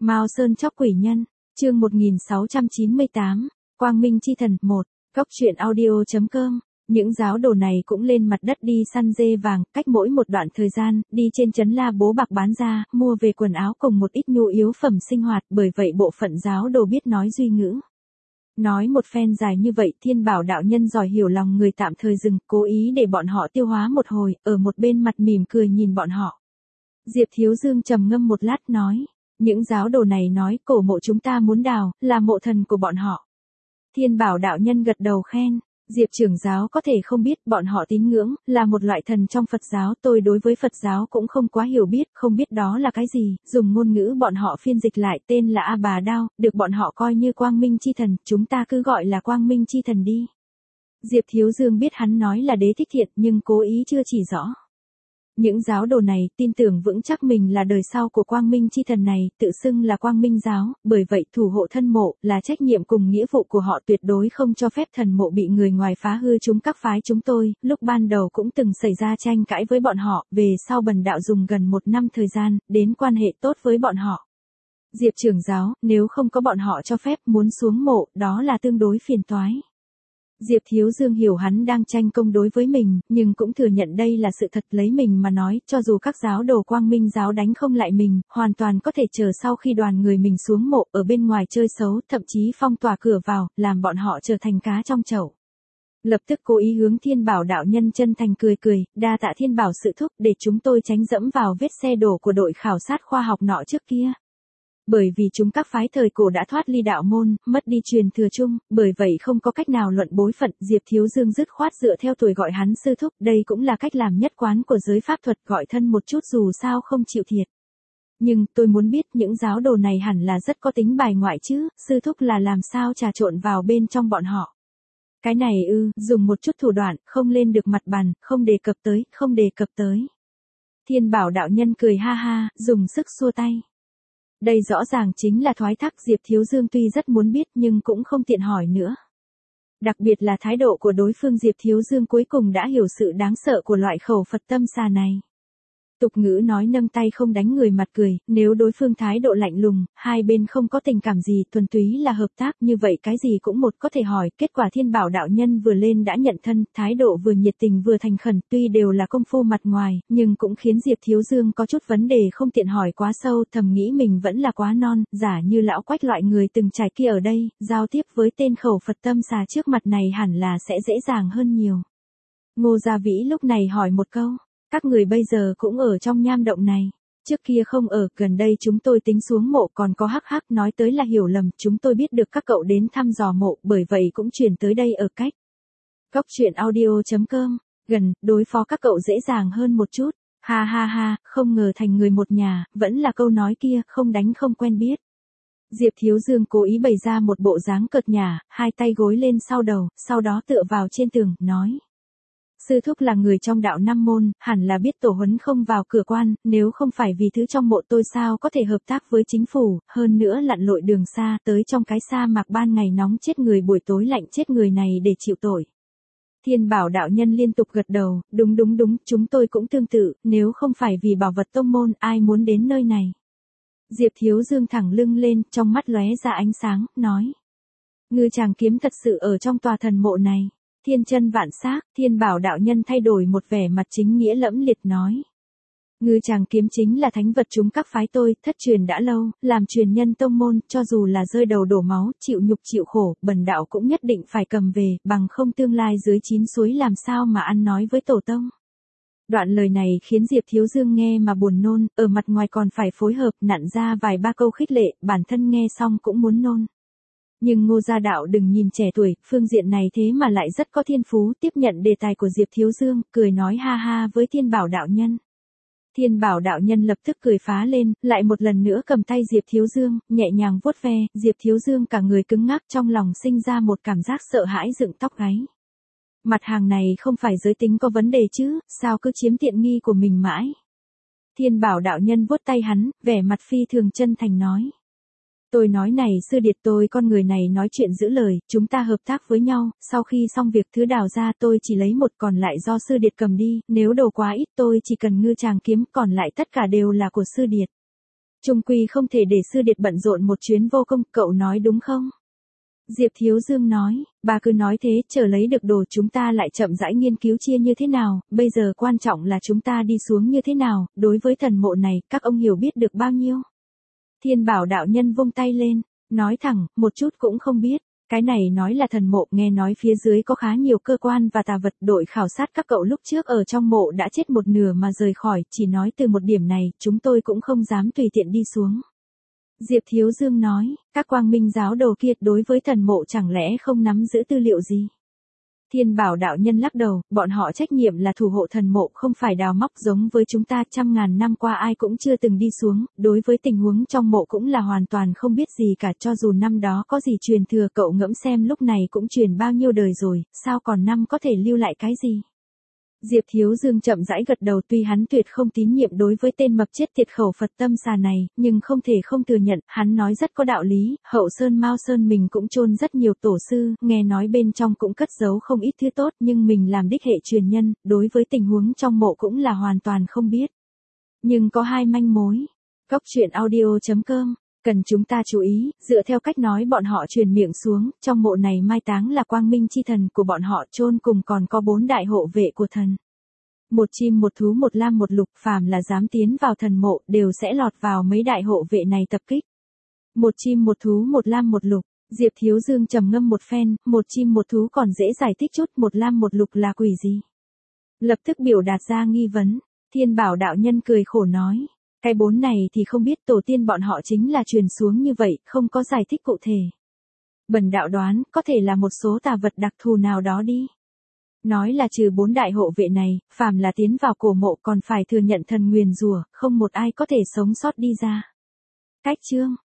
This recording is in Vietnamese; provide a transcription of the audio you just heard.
Mao Sơn chóc quỷ nhân, chương 1698, Quang Minh chi thần 1, Góc truyện audio.com. Những giáo đồ này cũng lên mặt đất đi săn dê vàng, cách mỗi một đoạn thời gian, đi trên trấn La Bố Bạc bán ra, mua về quần áo cùng một ít nhu yếu phẩm sinh hoạt, bởi vậy bộ phận giáo đồ biết nói duy ngữ. Nói một phen dài như vậy, Thiên Bảo đạo nhân giỏi hiểu lòng người tạm thời dừng, cố ý để bọn họ tiêu hóa một hồi, ở một bên mặt mỉm cười nhìn bọn họ. Diệp Thiếu Dương trầm ngâm một lát nói, những giáo đồ này nói cổ mộ chúng ta muốn đào, là mộ thần của bọn họ. Thiên Bảo đạo nhân gật đầu khen, Diệp trưởng giáo có thể không biết, bọn họ tín ngưỡng, là một loại thần trong Phật giáo, tôi đối với Phật giáo cũng không quá hiểu biết, không biết đó là cái gì, dùng ngôn ngữ bọn họ phiên dịch lại tên là A Bà Đao, được bọn họ coi như Quang Minh chi thần, chúng ta cứ gọi là Quang Minh chi thần đi. Diệp Thiếu Dương biết hắn nói là Đế Thích Thiện nhưng cố ý chưa chỉ rõ. Những giáo đồ này tin tưởng vững chắc mình là đời sau của Quang Minh chi thần này, tự xưng là Quang Minh giáo, bởi vậy thủ hộ thân mộ là trách nhiệm cùng nghĩa vụ của họ, tuyệt đối không cho phép thần mộ bị người ngoài phá hư. Chúng các phái chúng tôi, lúc ban đầu cũng từng xảy ra tranh cãi với bọn họ, về sau Bần đạo dùng gần 1 năm thời gian, đến quan hệ tốt với bọn họ. Diệp trưởng giáo, nếu không có bọn họ cho phép muốn xuống mộ, đó là tương đối phiền toái. Diệp Thiếu Dương hiểu hắn đang tranh công đối với mình, nhưng cũng thừa nhận đây là sự thật. Lấy mình mà nói, cho dù các giáo đồ Quang Minh giáo đánh không lại mình, hoàn toàn có thể chờ sau khi đoàn người mình xuống mộ, ở bên ngoài chơi xấu, thậm chí phong tỏa cửa vào, làm bọn họ trở thành cá trong chậu. Lập tức cố ý hướng Thiên Bảo đạo nhân chân thành cười cười, đa tạ Thiên Bảo sự thúc, để chúng tôi tránh dẫm vào vết xe đổ của đội khảo sát khoa học nọ trước kia. Bởi vì chúng các phái thời cổ đã thoát ly đạo môn, mất đi truyền thừa chung, bởi vậy không có cách nào luận bối phận. Diệp Thiếu Dương dứt khoát dựa theo tuổi gọi hắn sư thúc, đây cũng là cách làm nhất quán của giới pháp thuật, gọi thân một chút dù sao không chịu thiệt. Nhưng tôi muốn biết những giáo đồ này hẳn là rất có tính bài ngoại chứ, sư thúc là làm sao trà trộn vào bên trong bọn họ. Cái này dùng một chút thủ đoạn, không lên được mặt bàn, không đề cập tới. Thiên Bảo đạo nhân cười ha ha, dùng sức xua tay. Đây rõ ràng chính là thoái thác. Diệp Thiếu Dương tuy rất muốn biết nhưng cũng không tiện hỏi nữa. Đặc biệt là thái độ của đối phương. Diệp Thiếu Dương cuối cùng đã hiểu sự đáng sợ của loại khẩu Phật tâm xà này. Tục ngữ nói nâng tay không đánh người mặt cười, nếu đối phương thái độ lạnh lùng, hai bên không có tình cảm gì, thuần túy là hợp tác, như vậy cái gì cũng một có thể hỏi. Kết quả Thiên Bảo đạo nhân vừa lên đã nhận thân, thái độ vừa nhiệt tình vừa thành khẩn, tuy đều là công phu mặt ngoài, nhưng cũng khiến Diệp Thiếu Dương có chút vấn đề không tiện hỏi quá sâu, thầm nghĩ mình vẫn là quá non, giả như lão Quách loại người từng trải kia ở đây, giao tiếp với tên khẩu Phật tâm xà trước mặt này hẳn là sẽ dễ dàng hơn nhiều. Ngô Gia Vĩ lúc này hỏi một câu. Các người bây giờ cũng ở trong nham động này. Trước kia không ở, gần đây chúng tôi tính xuống mộ, còn có hắc hắc nói tới là hiểu lầm, chúng tôi biết được các cậu đến thăm dò mộ, bởi vậy cũng chuyển tới đây ở cách. Góc truyện audio.com, gần, đối phó các cậu dễ dàng hơn một chút. Ha ha ha, không ngờ thành người một nhà, vẫn là câu nói kia, không đánh không quen biết. Diệp Thiếu Dương cố ý bày ra một bộ dáng cợt nhả, hai tay gối lên sau đầu, sau đó tựa vào trên tường, nói. Sư thúc là người trong đạo Nam môn, hẳn là biết tổ huấn không vào cửa quan, nếu không phải vì thứ trong mộ tôi sao có thể hợp tác với chính phủ, hơn nữa lặn lội đường xa tới trong cái sa mạc ban ngày nóng chết người buổi tối lạnh chết người này để chịu tội. Thiên Bảo đạo nhân liên tục gật đầu, đúng, chúng tôi cũng tương tự, nếu không phải vì bảo vật tông môn ai muốn đến nơi này. Diệp Thiếu Dương thẳng lưng lên, trong mắt lóe ra ánh sáng, nói. Ngư Tràng Kiếm thật sự ở trong tòa thần mộ này. Thiên chân vạn xác, Thiên Bảo đạo nhân thay đổi một vẻ mặt chính nghĩa lẫm liệt nói. Ngư Tràng Kiếm chính là thánh vật chúng các phái tôi, thất truyền đã lâu, làm truyền nhân tông môn, cho dù là rơi đầu đổ máu, chịu nhục chịu khổ, Bần đạo cũng nhất định phải cầm về, bằng không tương lai dưới 9 suối làm sao mà ăn nói với tổ tông. Đoạn lời này khiến Diệp Thiếu Dương nghe mà buồn nôn, ở mặt ngoài còn phải phối hợp nặn ra vài ba câu khích lệ, bản thân nghe xong cũng muốn nôn. Nhưng Ngô Gia Đạo đừng nhìn trẻ tuổi, phương diện này thế mà lại rất có thiên phú, tiếp nhận đề tài của Diệp Thiếu Dương, cười nói ha ha với Thiên Bảo đạo nhân. Thiên Bảo đạo nhân lập tức cười phá lên, lại một lần nữa cầm tay Diệp Thiếu Dương, nhẹ nhàng vuốt ve, Diệp Thiếu Dương cả người cứng ngắc, trong lòng sinh ra một cảm giác sợ hãi dựng tóc gáy. Mặt hàng này không phải giới tính có vấn đề chứ, sao cứ chiếm tiện nghi của mình mãi. Thiên Bảo đạo nhân vuốt tay hắn, vẻ mặt phi thường chân thành nói. Tôi nói này sư điệt, tôi con người này nói chuyện giữ lời, chúng ta hợp tác với nhau, sau khi xong việc thứ đào ra tôi chỉ lấy một, còn lại do sư điệt cầm đi, nếu đồ quá ít tôi chỉ cần Ngư Tràng Kiếm, còn lại tất cả đều là của sư điệt. Trung quy không thể để sư điệt bận rộn một chuyến vô công, cậu nói đúng không? Diệp Thiếu Dương nói, bà cứ nói thế, chờ lấy được đồ chúng ta lại chậm rãi nghiên cứu chia như thế nào, bây giờ quan trọng là chúng ta đi xuống như thế nào, đối với thần mộ này, các ông hiểu biết được bao nhiêu? Thiên Bảo đạo nhân vung tay lên, nói thẳng, một chút cũng không biết. Cái này nói là thần mộ, nghe nói phía dưới có khá nhiều cơ quan và tà vật, đội khảo sát các cậu lúc trước ở trong mộ đã chết một nửa mà rời khỏi, chỉ nói từ một điểm này, chúng tôi cũng không dám tùy tiện đi xuống. Diệp Thiếu Dương nói, các quang minh giáo đồ kia đối với thần mộ chẳng lẽ không nắm giữ tư liệu gì? Thiên Bảo đạo nhân lắc đầu, bọn họ trách nhiệm là thủ hộ thần mộ, không phải đào móc giống với chúng ta, trăm ngàn năm qua ai cũng chưa từng đi xuống, đối với tình huống trong mộ cũng là hoàn toàn không biết gì cả, cho dù năm đó có gì truyền thừa, cậu ngẫm xem lúc này cũng truyền bao nhiêu đời rồi, sao còn năm có thể lưu lại cái gì? Diệp Thiếu Dương chậm rãi gật đầu, tuy hắn tuyệt không tín nhiệm đối với tên mập chết tiệt khẩu Phật tâm xà này, nhưng không thể không thừa nhận, hắn nói rất có đạo lý, Hậu Sơn Mao Sơn mình cũng chôn rất nhiều tổ sư, nghe nói bên trong cũng cất giấu không ít thứ tốt, nhưng mình làm đích hệ truyền nhân, đối với tình huống trong mộ cũng là hoàn toàn không biết. Nhưng có hai manh mối. Cốc truyện audio.com cần chúng ta chú ý, dựa theo cách nói bọn họ truyền miệng xuống, trong mộ này mai táng là quang minh chi thần của bọn họ, chôn cùng còn có 4 đại hộ vệ của thần. Một chim một thú một lam một lục, phàm là dám tiến vào thần mộ, đều sẽ lọt vào mấy đại hộ vệ này tập kích. Một chim một thú một lam một lục, Diệp Thiếu Dương trầm ngâm một phen, một chim một thú còn dễ giải thích chút, một lam một lục là quỷ gì? Lập tức biểu đạt ra nghi vấn, Thiên Bảo đạo nhân cười khổ nói. Cái 4 này thì không biết, tổ tiên bọn họ chính là truyền xuống như vậy, không có giải thích cụ thể. Bần đạo đoán, có thể là một số tà vật đặc thù nào đó đi. Nói là trừ 4 đại hộ vệ này, phàm là tiến vào cổ mộ còn phải thừa nhận thần nguyền rủa, không một ai có thể sống sót đi ra. Cách chương